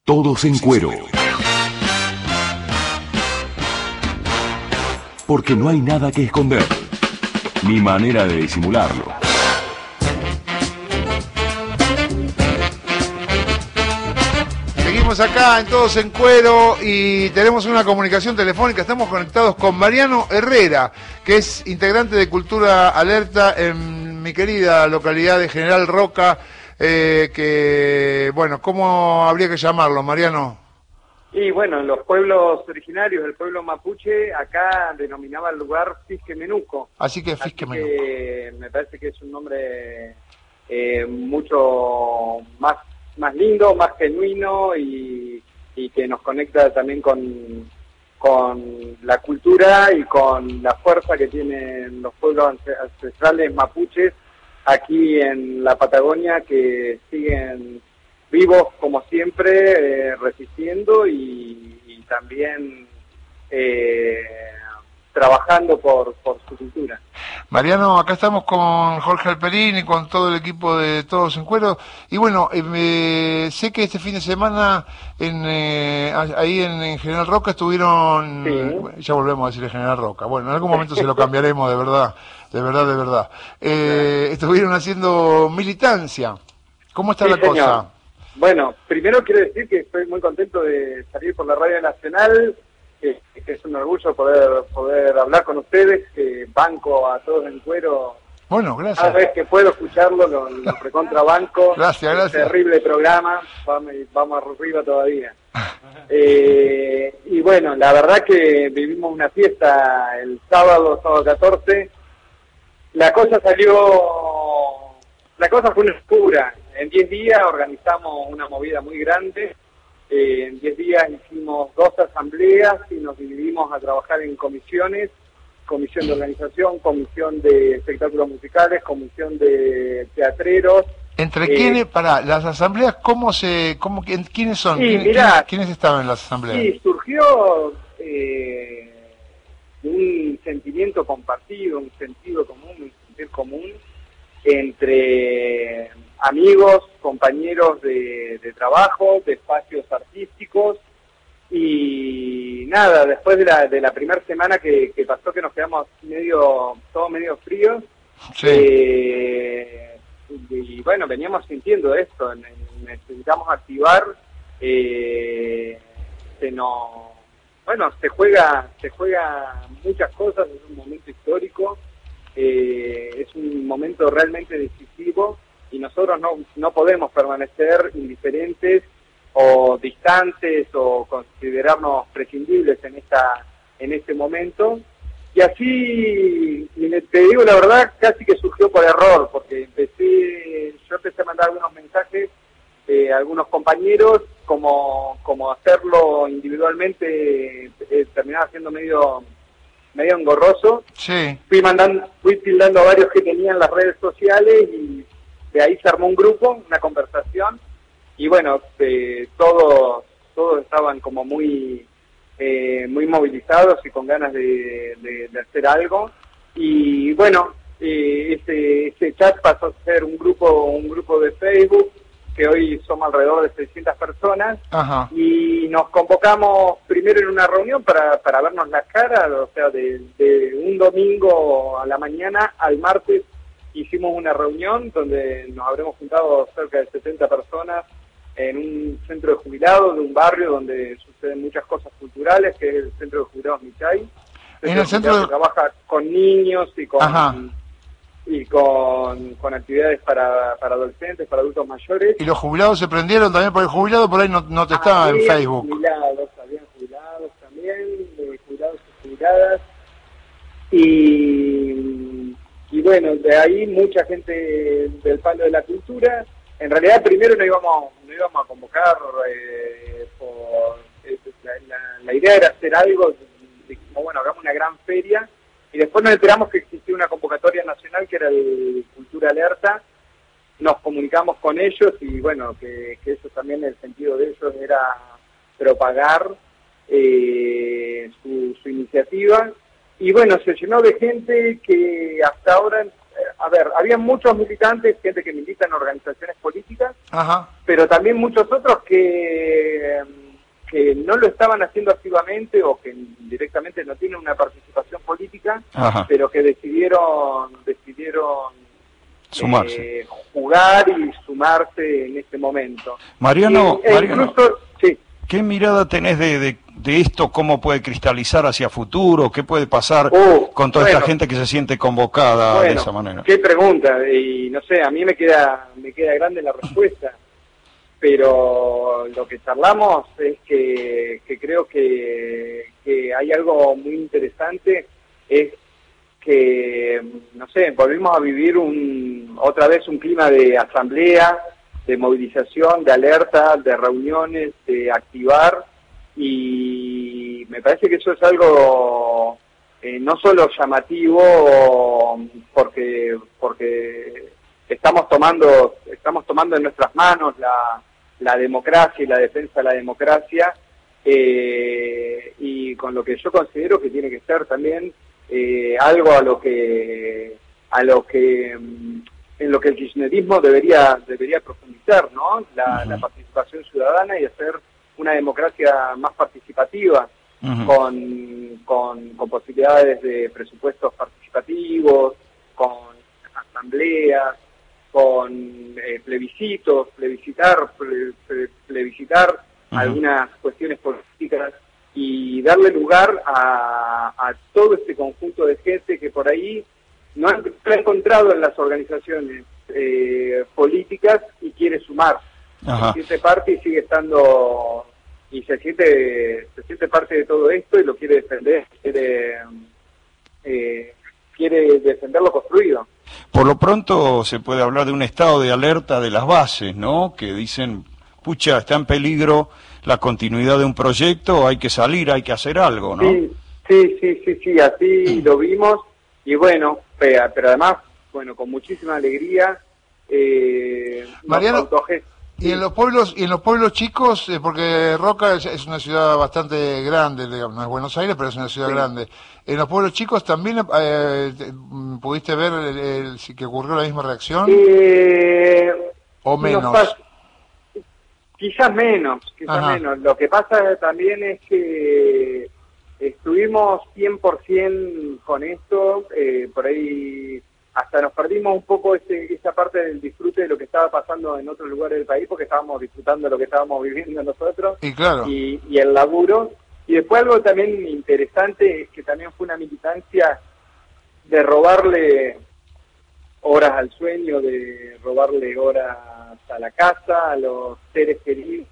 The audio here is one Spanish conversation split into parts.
Todos en cuero. Porque no hay nada que esconder, ni manera de disimularlo. Seguimos acá en Todos en Cuero y tenemos una comunicación telefónica. Estamos conectados con Mariano Herrera, que es integrante de Cultura Alerta en mi querida localidad de General Roca. Bueno, ¿cómo habría que llamarlo, Mariano? Y bueno, los pueblos originarios, el pueblo mapuche, acá denominaba el lugar Fisquemenuco. Así que Fisquemenuco. Me parece que es un nombre mucho más lindo, más genuino y que nos conecta también con la cultura y con la fuerza que tienen los pueblos ancestrales mapuches aquí en la Patagonia, que siguen vivos como siempre, resistiendo y también trabajando por su cultura. Mariano, acá estamos con Jorge Alperín y con todo el equipo de Todos en Cuero. Y bueno, sé que este fin de semana ahí en General Roca estuvieron... Sí. Ya volvemos a decir General Roca. Bueno, en algún momento se lo cambiaremos, de verdad. Estuvieron haciendo militancia. ¿Cómo está la cosa? Bueno, primero quiero decir que estoy muy contento de salir por la Radio Nacional, que es un orgullo poder hablar con ustedes, que banco a Todos en Cuero. Bueno, gracias. Cada vez que puedo escucharlo, lo recontrabanco. Gracias. Terrible programa, vamos arriba todavía. Y bueno, la verdad que vivimos una fiesta el sábado 14. La cosa fue una locura. En 10 días organizamos una movida muy grande. En 10 días hicimos 2 asambleas y nos dividimos a trabajar en comisiones: comisión de organización, comisión de espectáculos musicales, comisión de teatreros. ¿Entre quiénes, las asambleas, quiénes son? Sí, mirá, ¿Quiénes estaban en las asambleas? Sí, surgió un sentimiento compartido, un sentido común, un sentir común entre amigos, compañeros de trabajo, de espacios artísticos. Y nada, después de la primera semana que pasó, que nos quedamos todos medio fríos, sí. Y bueno, veníamos sintiendo esto, necesitamos activar, se juega muchas cosas, es un momento histórico, es un momento realmente decisivo y nosotros no podemos permanecer indiferentes o distantes o considerarnos prescindibles en este momento. Y así, te digo la verdad, casi que surgió por error, porque yo empecé a mandar algunos mensajes a algunos compañeros, como hacerlo individualmente terminaba siendo medio engorroso. Sí. Fui tildando a varios que tenían las redes sociales y de ahí se armó un grupo, una conversación, y bueno, todos estaban como muy movilizados y con ganas de hacer algo. Y bueno, ese chat pasó a ser un grupo de Facebook, que hoy somos alrededor de 600 personas. Ajá. Y nos convocamos primero en una reunión para vernos las caras, o sea, de un domingo a la mañana al martes hicimos una reunión donde nos habremos juntado cerca de 70 personas en un centro de jubilados de un barrio donde suceden muchas cosas culturales, que es el centro de jubilados Michay. En el centro que trabaja con niños y con actividades para adolescentes, para adultos mayores. ¿Y los jubilados se prendieron también? Porque el jubilado por ahí no te estaba en Facebook. Habían jubilados también, jubilados y jubiladas. Y bueno, de ahí mucha gente del palo de la cultura. En realidad primero no íbamos a convocar, la idea era hacer algo, como bueno, hagamos una gran feria, y después nos enteramos que existía una convocatoria nacional que era de Cultura Alerta. Nos comunicamos con ellos y bueno, que eso también, el sentido de ellos era propagar su iniciativa. Y bueno, se llenó de gente que hasta ahora, había muchos militantes, gente que milita en organizaciones políticas, ajá, pero también muchos otros que no lo estaban haciendo activamente o que directamente no tienen una participación política, Ajá. pero que decidieron Sumarse. jugar y sumarse en este momento. Mariano, Mariano, incluso, sí. ¿qué mirada tenés de esto? ¿Cómo puede cristalizar hacia futuro? ¿Qué puede pasar con toda esta gente que se siente convocada de esa manera? Qué pregunta, y no sé, a mí me queda grande la respuesta, pero lo que charlamos es que creo que hay algo muy interesante, es que, no sé, volvimos a vivir otra vez un clima de asamblea, de movilización, de alerta, de reuniones, de activar, y me parece que eso es algo no solo llamativo porque estamos tomando en nuestras manos la democracia y la defensa de la democracia, y con lo que yo considero que tiene que ser también algo en lo que el kirchnerismo debería profundizar, ¿no? La participación ciudadana y hacer una democracia más participativa, con posibilidades de presupuestos participativos, con asambleas, con plebiscitar algunas cuestiones políticas, y darle lugar a todo este conjunto de gente que por ahí no ha encontrado en las organizaciones políticas y quiere sumar. Se siente parte y sigue estando, y se siente parte de todo esto y lo quiere defender, quiere defender lo construido. Por lo pronto se puede hablar de un estado de alerta de las bases, ¿no? Que dicen, pucha, está en peligro la continuidad de un proyecto, hay que salir, hay que hacer algo, ¿no? Sí, así lo vimos, y bueno, pero además, bueno, con muchísima alegría. Mariano, y en los pueblos chicos, porque Roca es una ciudad bastante grande, digamos, no es Buenos Aires, pero es una ciudad grande. En los pueblos chicos también pudiste ver que ocurrió la misma reacción, o menos. Quizás menos. Lo que pasa también es que estuvimos 100% con esto, por ahí hasta nos perdimos un poco esa parte del disfrute de lo que estaba pasando en otros lugares del país, porque estábamos disfrutando de lo que estábamos viviendo nosotros, y claro, y el laburo. Y después algo también interesante, que también fue una militancia de robarle horas al sueño, de robarle horas a la casa, a los seres queridos,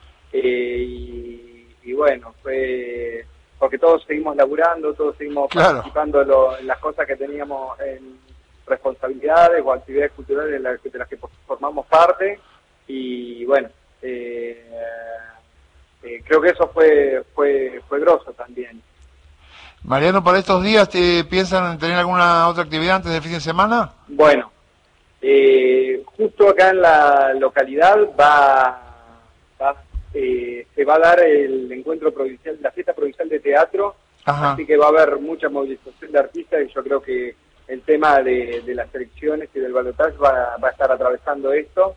y bueno, fue porque todos seguimos laburando, todos seguimos participando en las cosas que teníamos en responsabilidades o actividades culturales de las que formamos parte, y bueno, creo que eso fue grosso también. Mariano, para estos días, ¿piensan en tener alguna otra actividad antes del fin de semana? Bueno, justo acá en la localidad se va a dar el encuentro provincial, la fiesta provincial de teatro, así que va a haber mucha movilización de artistas, y yo creo que el tema de las elecciones y del balotaje va a estar atravesando esto.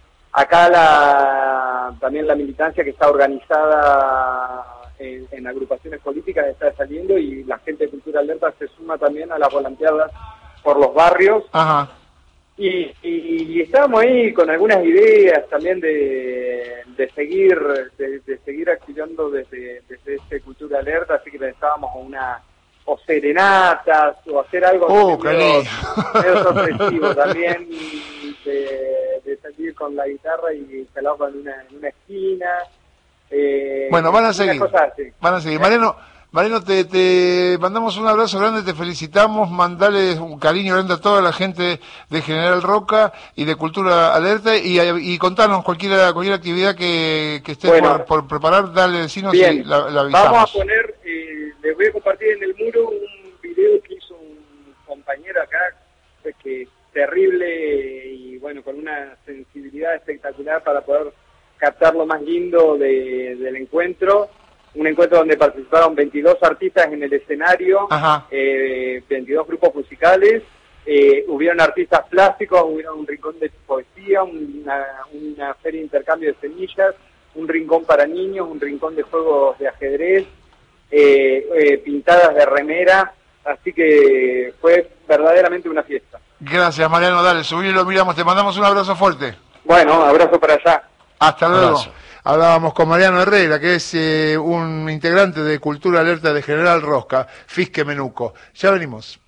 Acá también la militancia que está organizada en agrupaciones políticas está saliendo, y la gente de Cultura Alerta se suma también a las volanteadas por los barrios. Y estábamos ahí con algunas ideas también de seguir activando desde este Cultura Alerta, así que pensábamos o serenatas, o hacer algo medio sorpresivo también, de salir con la guitarra y pelarlo en una esquina. Bueno, van a seguir. Mariano, te mandamos un abrazo grande, te felicitamos, mandale un cariño grande a toda la gente de General Roca y de Cultura Alerta, y contanos cualquier actividad que estés por preparar, dale, decinos y la avisamos. Vamos a poner, les voy a compartir en el muro un video que hizo un compañero acá, que es terrible, y bueno, con una sensibilidad espectacular para poder captar lo más lindo del encuentro. Un encuentro donde participaron 22 artistas en el escenario, 22 grupos musicales, hubieron artistas plásticos, hubieron un rincón de poesía, una feria de intercambio de semillas, un rincón para niños, un rincón de juegos de ajedrez, pintadas de remera, así que fue verdaderamente una fiesta. Gracias, Mariano, dale, subí y lo miramos, te mandamos un abrazo fuerte. Bueno, abrazo para allá. Hasta luego. Abrazo. Hablábamos con Mariano Herrera, que es un integrante de Cultura Alerta de General Rosca, Fisque Menuco. Ya venimos.